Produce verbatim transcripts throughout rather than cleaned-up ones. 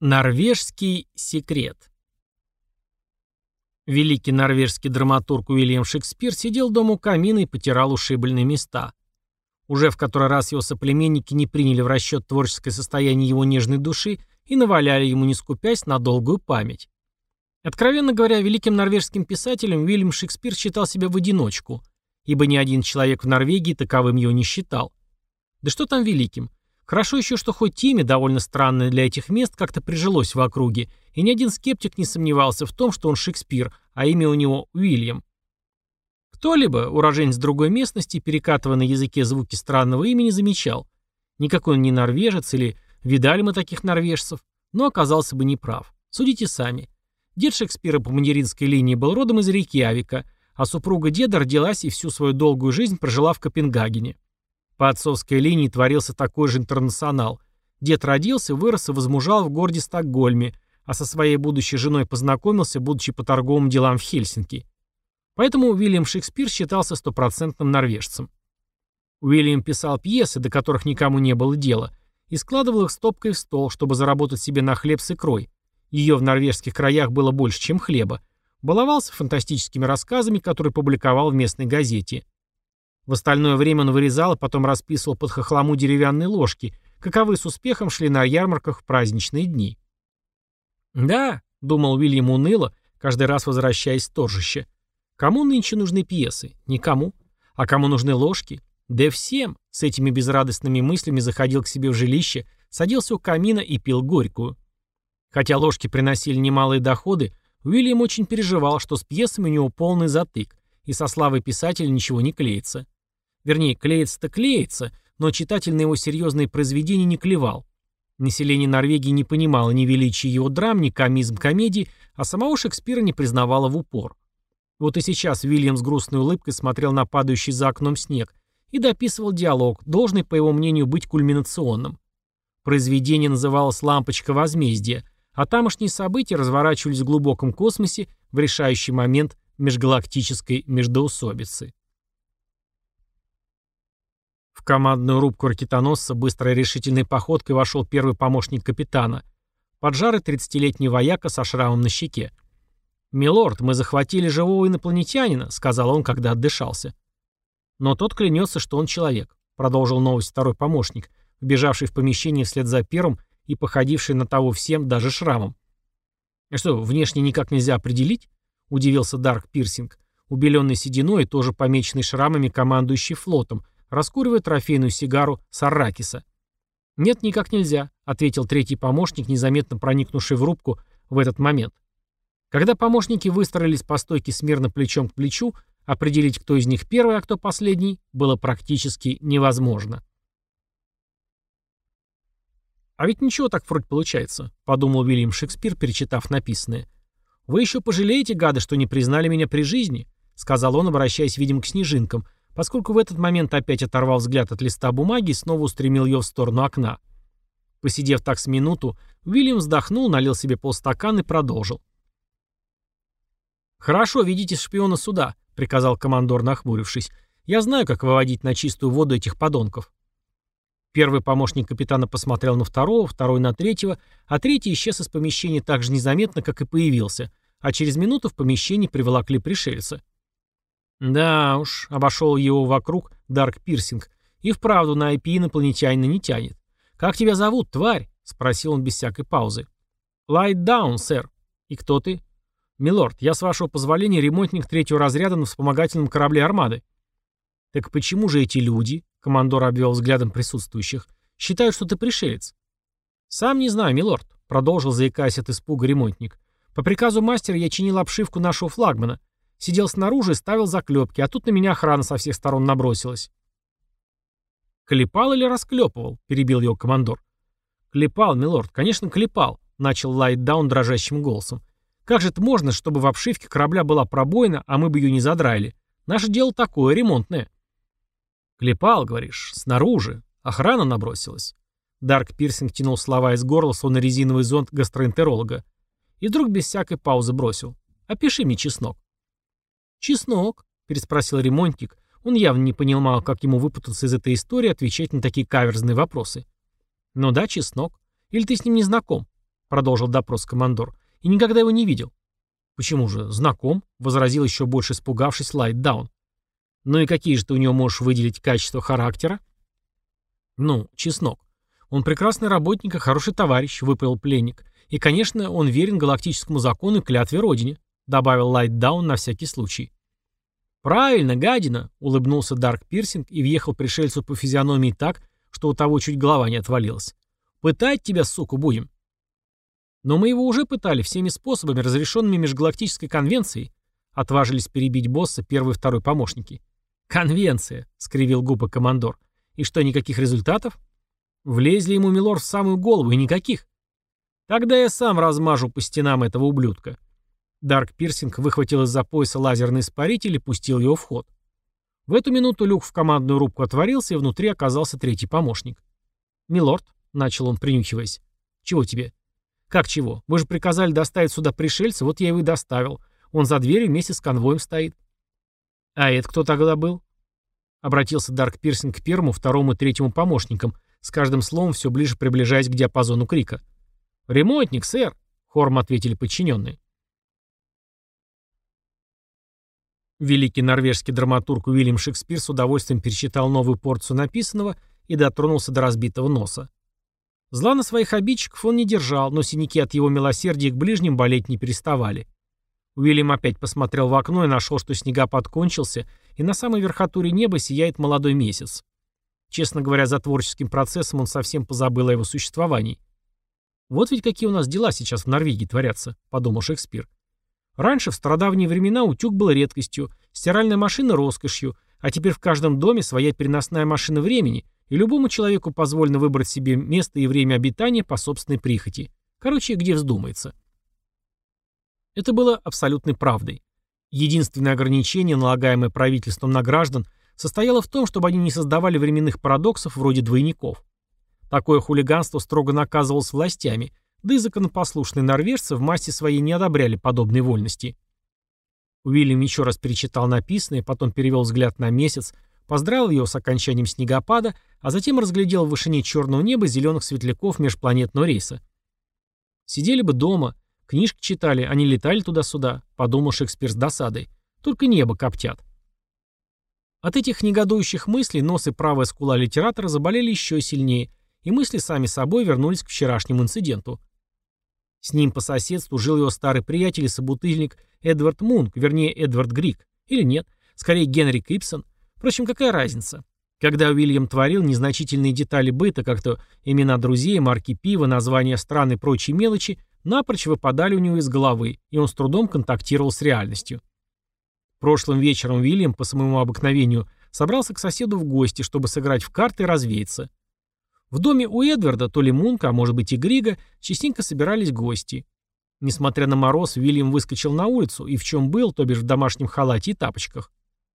Норвежский секрет. Великий норвежский драматург Уильям Шекспир сидел дома у камина и потирал ушибленные места. Уже в который раз его соплеменники не приняли в расчет творческое состояние его нежной души и наваляли ему, не скупясь, на долгую память. Откровенно говоря, великим норвежским писателем Уильям Шекспир считал себя в одиночку, ибо ни один человек в Норвегии таковым его не считал. Да что там великим? Хорошо еще, что хоть имя, довольно странное для этих мест, как-то прижилось в округе, и ни один скептик не сомневался в том, что он Шекспир, а имя у него Уильям. Кто-либо, уроженец другой местности, перекатывая на языке звуки странного имени, замечал. Никакой он не норвежец, или видали мы таких норвежцев, но оказался бы неправ. Судите сами. Дед Шекспира по материнской линии был родом из Рейкьявика, а супруга деда родилась и всю свою долгую жизнь прожила в Копенгагене. По отцовской линии творился такой же интернационал. Дед родился, вырос и возмужал в городе Стокгольме, а со своей будущей женой познакомился, будучи по торговым делам в Хельсинки. Поэтому Уильям Шекспир считался стопроцентным норвежцем. Уильям писал пьесы, до которых никому не было дела, и складывал их стопкой в стол, чтобы заработать себе на хлеб с икрой. Ее в норвежских краях было больше, чем хлеба. Баловался фантастическими рассказами, которые публиковал в местной газете. В остальное время он вырезал, а потом расписывал под хохлому деревянные ложки, каковы с успехом шли на ярмарках в праздничные дни. «Да», — думал Уильям уныло, каждый раз возвращаясь с торжища, — «кому нынче нужны пьесы? Никому. А кому нужны ложки? Да всем». С этими безрадостными мыслями заходил к себе в жилище, садился у камина и пил горькую. Хотя ложки приносили немалые доходы, Уильям очень переживал, что с пьесами у него полный затык, и со славой писателя ничего не клеится. Вернее, клеится-то клеится, но читатель на его серьезные произведения не клевал. Население Норвегии не понимало ни величия его драм, ни комизм комедий, а самого Шекспира не признавало в упор. Вот и сейчас Уильям с грустной улыбкой смотрел на падающий за окном снег и дописывал диалог, должный, по его мнению, быть кульминационным. Произведение называлось «Лампочка возмездия», а тамошние события разворачивались в глубоком космосе в решающий момент межгалактической междоусобицы. В командную рубку ракетоносца быстрой решительной походкой вошел первый помощник капитана, поджарый тридцатилетний вояка со шрамом на щеке. «Милорд, мы захватили живого инопланетянина», — сказал он, когда отдышался. «Но тот клянется, что он человек», — продолжил новость второй помощник, вбежавший в помещение вслед за первым и походивший на того всем, даже шрамом. «А что, внешне никак нельзя определить?» — удивился Дарк Пирсинг, убеленный сединой и тоже помеченный шрамами командующий флотом, раскуривая трофейную сигару с Арракиса. «Нет, никак нельзя», — ответил третий помощник, незаметно проникнувший в рубку в этот момент. Когда помощники выстроились по стойке смирно плечом к плечу, определить, кто из них первый, а кто последний, было практически невозможно. «А ведь ничего так вроде получается», — подумал Уильям Шекспир, перечитав написанное. «Вы еще пожалеете, гады, что не признали меня при жизни», — сказал он, обращаясь, видимо, к снежинкам, поскольку в этот момент опять оторвал взгляд от листа бумаги и снова устремил ее в сторону окна. Посидев так с минуту, Уильям вздохнул, налил себе полстакана и продолжил. «Хорошо, ведите шпиона сюда», — приказал командор, нахмурившись. «Я знаю, как выводить на чистую воду этих подонков». Первый помощник капитана посмотрел на второго, второй на третьего, а третий исчез из помещения так же незаметно, как и появился, а через минуту в помещении приволокли пришельца. «Да уж», — обошел его вокруг Дарк Пирсинг, — «и вправду на ай пи инопланетянина не тянет. Как тебя зовут, тварь?» — спросил он без всякой паузы. «Light down, сэр». «И кто ты?» «Милорд, я, с вашего позволения, ремонтник третьего разряда на вспомогательном корабле армады». «Так почему же эти люди?» — командор обвел взглядом присутствующих. «Считают, что ты пришелец». «Сам не знаю, милорд», — продолжил, заикаясь от испуга ремонтник. «По приказу мастера я чинил обшивку нашего флагмана. Сидел снаружи и ставил заклепки, а тут на меня охрана со всех сторон набросилась». «Клепал или расклепывал?» — перебил его командор. «Клепал, милорд, конечно, клепал», — начал Лайтдаун дрожащим голосом. «Как же это можно, чтобы в обшивке корабля была пробоина, а мы бы ее не задраили? Наше дело такое, ремонтное». «Клепал, говоришь, снаружи. Охрана набросилась». Дарк Пирсинг тянул слова из горла, словно резиновый зонт гастроэнтеролога. И вдруг без всякой паузы бросил. «Опиши мне чеснок». «Чеснок?» — переспросил ремонтник. Он явно не понимал, как ему выпутаться из этой истории и отвечать на такие каверзные вопросы. «Ну да, чеснок. Или ты с ним не знаком?» продолжил допрос командор. «И никогда его не видел». «Почему же? Знаком», — возразил еще больше испугавшись Лайтдаун. «Ну и какие же ты у него можешь выделить качества характера?» «Ну, чеснок. Он прекрасный работник и хороший товарищ», — выпалил пленник. «И, конечно, он верен галактическому закону и клятве Родине», — добавил Лайтдаун на всякий случай. «Правильно, гадина», — улыбнулся Дарк Пирсинг и въехал пришельцу по физиономии так, что у того чуть голова не отвалилась. «Пытать тебя, суку, будем». «Но мы его уже пытали всеми способами, разрешенными Межгалактической конвенцией», — отважились перебить босса первый и второй помощники. «Конвенция», — скривил губы командор. «И что, никаких результатов?» «Влезли ему, милорд, в самую голову, и никаких». «Тогда я сам размажу по стенам этого ублюдка». Дарк Пирсинг выхватил из-за пояса лазерный испаритель и пустил его в ход. В эту минуту люк в командную рубку отворился, и внутри оказался третий помощник. «Милорд», — начал он, принюхиваясь. «Чего тебе?» «Как чего? Вы же приказали доставить сюда пришельца, вот я его и доставил. Он за дверью вместе с конвоем стоит». «А это кто тогда был?» Обратился Дарк Пирсинг к первому, второму и третьему помощникам, с каждым словом все ближе приближаясь к диапазону крика. «Ремонтник, сэр», — хором ответили подчиненные. Великий норвежский драматург Уильям Шекспир с удовольствием перечитал новую порцию написанного и дотронулся до разбитого носа. Зла на своих обидчиков он не держал, но синяки от его милосердия к ближним болеть не переставали. Уильям опять посмотрел в окно и нашел, что снегопад кончился, и на самой верхотуре неба сияет молодой месяц. Честно говоря, за творческим процессом он совсем позабыл о его существовании. «Вот ведь какие у нас дела сейчас в Норвегии творятся», — подумал Шекспир. Раньше, в стародавние времена, утюг был редкостью, стиральная машина — роскошью, а теперь в каждом доме своя переносная машина времени, и любому человеку позволено выбрать себе место и время обитания по собственной прихоти. Короче, где вздумается. Это было абсолютной правдой. Единственное ограничение, налагаемое правительством на граждан, состояло в том, чтобы они не создавали временных парадоксов вроде двойников. Такое хулиганство строго наказывалось властями, да и законопослушные норвежцы в массе своей не одобряли подобной вольности. Уильям еще раз перечитал написанное, потом перевел взгляд на месяц, поздравил его с окончанием снегопада, а затем разглядел в вышине черного неба зеленых светляков межпланетного рейса. Сидели бы дома, книжки читали, а не летали туда-сюда, подумал Шекспир с досадой. Только небо коптят. От этих негодующих мыслей нос и правая скула литератора заболели еще сильнее, и мысли сами собой вернулись к вчерашнему инциденту. С ним по соседству жил его старый приятель и собутыльник Эдвард Мунк, вернее Эдвард Грик, или нет, скорее Генрик Ибсен. Впрочем, какая разница? Когда Уильям творил незначительные детали быта, как то имена друзей, марки пива, названия стран и прочие мелочи, напрочь выпадали у него из головы, и он с трудом контактировал с реальностью. Прошлым вечером Уильям, по своему обыкновению, собрался к соседу в гости, чтобы сыграть в карты и развеяться. В доме у Эдварда, то ли Мунка, а может быть и Грига, частенько собирались гости. Несмотря на мороз, Уильям выскочил на улицу и в чем был, то бишь в домашнем халате и тапочках.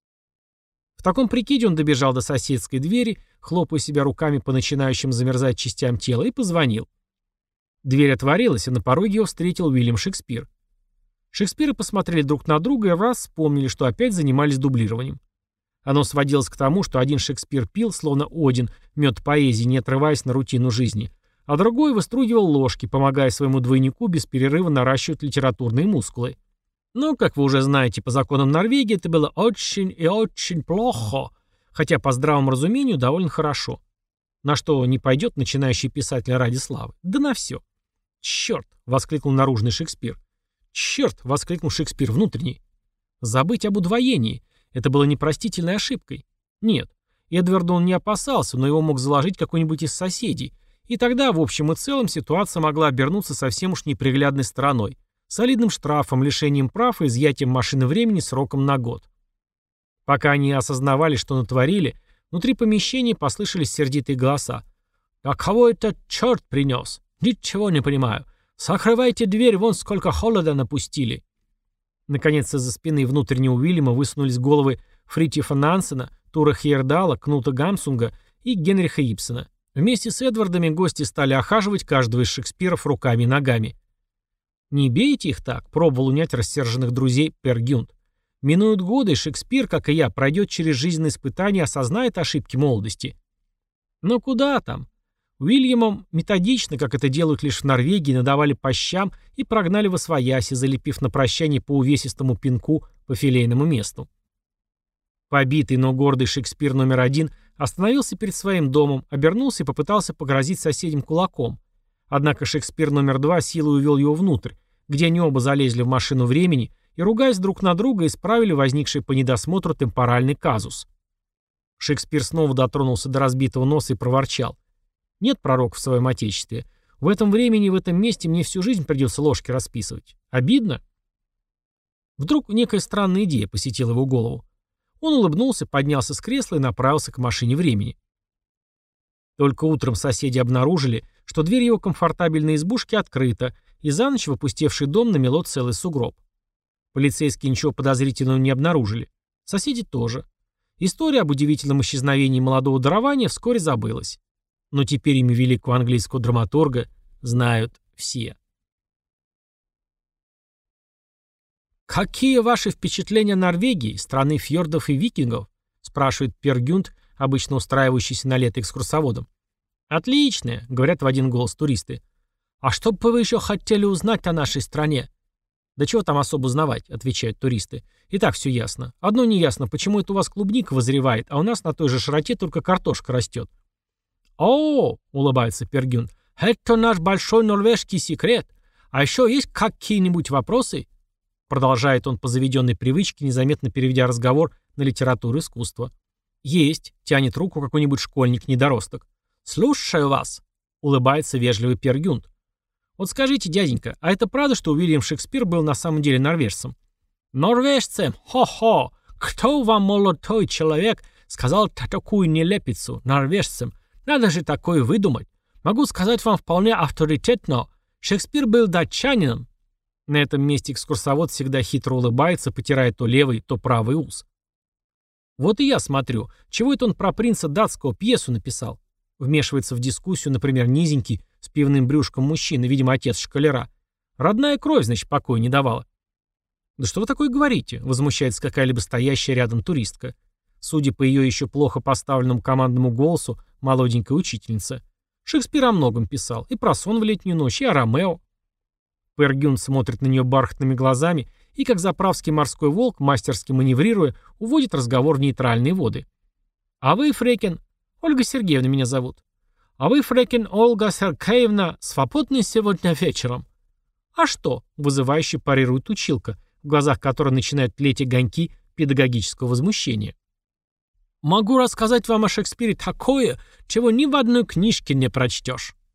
В таком прикиде он добежал до соседской двери, хлопая себя руками по начинающим замерзать частям тела, и позвонил. Дверь отворилась, и на пороге его встретил Уильям Шекспир. Шекспиры посмотрели друг на друга и в раз вспомнили, что опять занимались дублированием. Оно сводилось к тому, что один Шекспир пил, словно Один, мед поэзии, не отрываясь на рутину жизни, а другой выстругивал ложки, помогая своему двойнику без перерыва наращивать литературные мускулы. Но, как вы уже знаете, по законам Норвегии это было очень и очень плохо, хотя по здравому разумению довольно хорошо. На что не пойдет начинающий писатель ради славы? Да на все. «Черт!» — воскликнул наружный Шекспир. «Черт!» — воскликнул Шекспир внутренний. Забыть об удвоении. Это было непростительной ошибкой. Нет, Эдварда он не опасался, но его мог заложить какой-нибудь из соседей. И тогда, в общем и целом, ситуация могла обернуться совсем уж неприглядной стороной. Солидным штрафом, лишением прав и изъятием машины времени сроком на год. Пока они осознавали, что натворили, внутри помещения послышались сердитые голоса. «А кого это черт принес? Ничего не понимаю. Закрывайте дверь, вон сколько холода напустили». Наконец, из-за спины внутреннего Уильяма высунулись головы Фритьефа Нансена, Тура Хейердала, Кнута Гамсунга и Генриха Ибсена. Вместе с Эдвардами гости стали охаживать каждого из Шекспиров руками и ногами. «Не бейте их так», — пробовал унять рассерженных друзей Пер Гюнт. «Минуют годы, и Шекспир, как и я, пройдет через жизненные испытания и осознает ошибки молодости». «Но куда там?» Уильямом методично, как это делают лишь в Норвегии, надавали по щам и прогнали во свояси, залепив на прощание по увесистому пинку по филейному месту. Побитый, но гордый Шекспир номер один остановился перед своим домом, обернулся и попытался погрозить соседям кулаком. Однако Шекспир номер два силой увел его внутрь, где они оба залезли в машину времени и, ругаясь друг на друга, исправили возникший по недосмотру темпоральный казус. Шекспир снова дотронулся до разбитого носа и проворчал: «Нет пророка в своем отечестве. В этом времени и в этом месте мне всю жизнь придется ложки расписывать. Обидно?» Вдруг некая странная идея посетила его голову. Он улыбнулся, поднялся с кресла и направился к машине времени. Только утром соседи обнаружили, что дверь его комфортабельной избушки открыта, и за ночь в опустевший дом намело целый сугроб. Полицейские ничего подозрительного не обнаружили. Соседи тоже. История об удивительном исчезновении молодого дарования вскоре забылась. Но теперь имя великого английского драматурга знают все. «Какие ваши впечатления о Норвегии, страны фьордов и викингов?» спрашивает Пер Гюнт, обычно устраивающийся на лето экскурсоводом. «Отличные», — говорят в один голос туристы. «А что бы вы еще хотели узнать о нашей стране?» «Да чего там особо узнавать», — отвечают туристы. «И так все ясно. Одно неясно, почему это у вас клубника вызревает, а у нас на той же широте только картошка растет». «О, — улыбается Пер Гюнт, — это наш большой норвежский секрет. А еще есть какие-нибудь вопросы?» Продолжает он по заведенной привычке, незаметно переведя разговор на литературу и искусство. «Есть», — тянет руку какой-нибудь школьник-недоросток. «Слушаю вас», — улыбается вежливый Пер Гюнт. «Вот скажите, дяденька, а это правда, что Уильям Шекспир был на самом деле норвежцем?» «Норвежцем? Хо-хо! Кто вам, молодой человек, сказал такую нелепицу, норвежцем? Надо же такое выдумать. Могу сказать вам вполне авторитетно. Шекспир был датчанином». На этом месте экскурсовод всегда хитро улыбается, потирая то левый, то правый ус. «Вот и я смотрю, чего это он про принца датского пьесу написал?» Вмешивается в дискуссию, например, низенький, с пивным брюшком мужчина, видимо, отец школяра. «Родная кровь, значит, покоя не давала». «Да что вы такое говорите?» — возмущается какая-либо стоящая рядом туристка. Судя по ее еще плохо поставленному командному голосу, молоденькая учительница. Шекспир о многом писал. И про сон в летнюю ночь, и о Ромео. Пер Гюнт смотрит на нее бархатными глазами и, как заправский морской волк, мастерски маневрируя, уводит разговор в нейтральные воды. «А вы, Фрекен...» «Ольга Сергеевна меня зовут». «А вы, Фрекен Ольга Сергеевна, свободны сегодня вечером?» «А что?» — вызывающе парирует училка, в глазах которой начинают тлеть огоньки педагогического возмущения. «Могу рассказать вам о Шекспире такое, чего ни в одной книжке не прочтешь».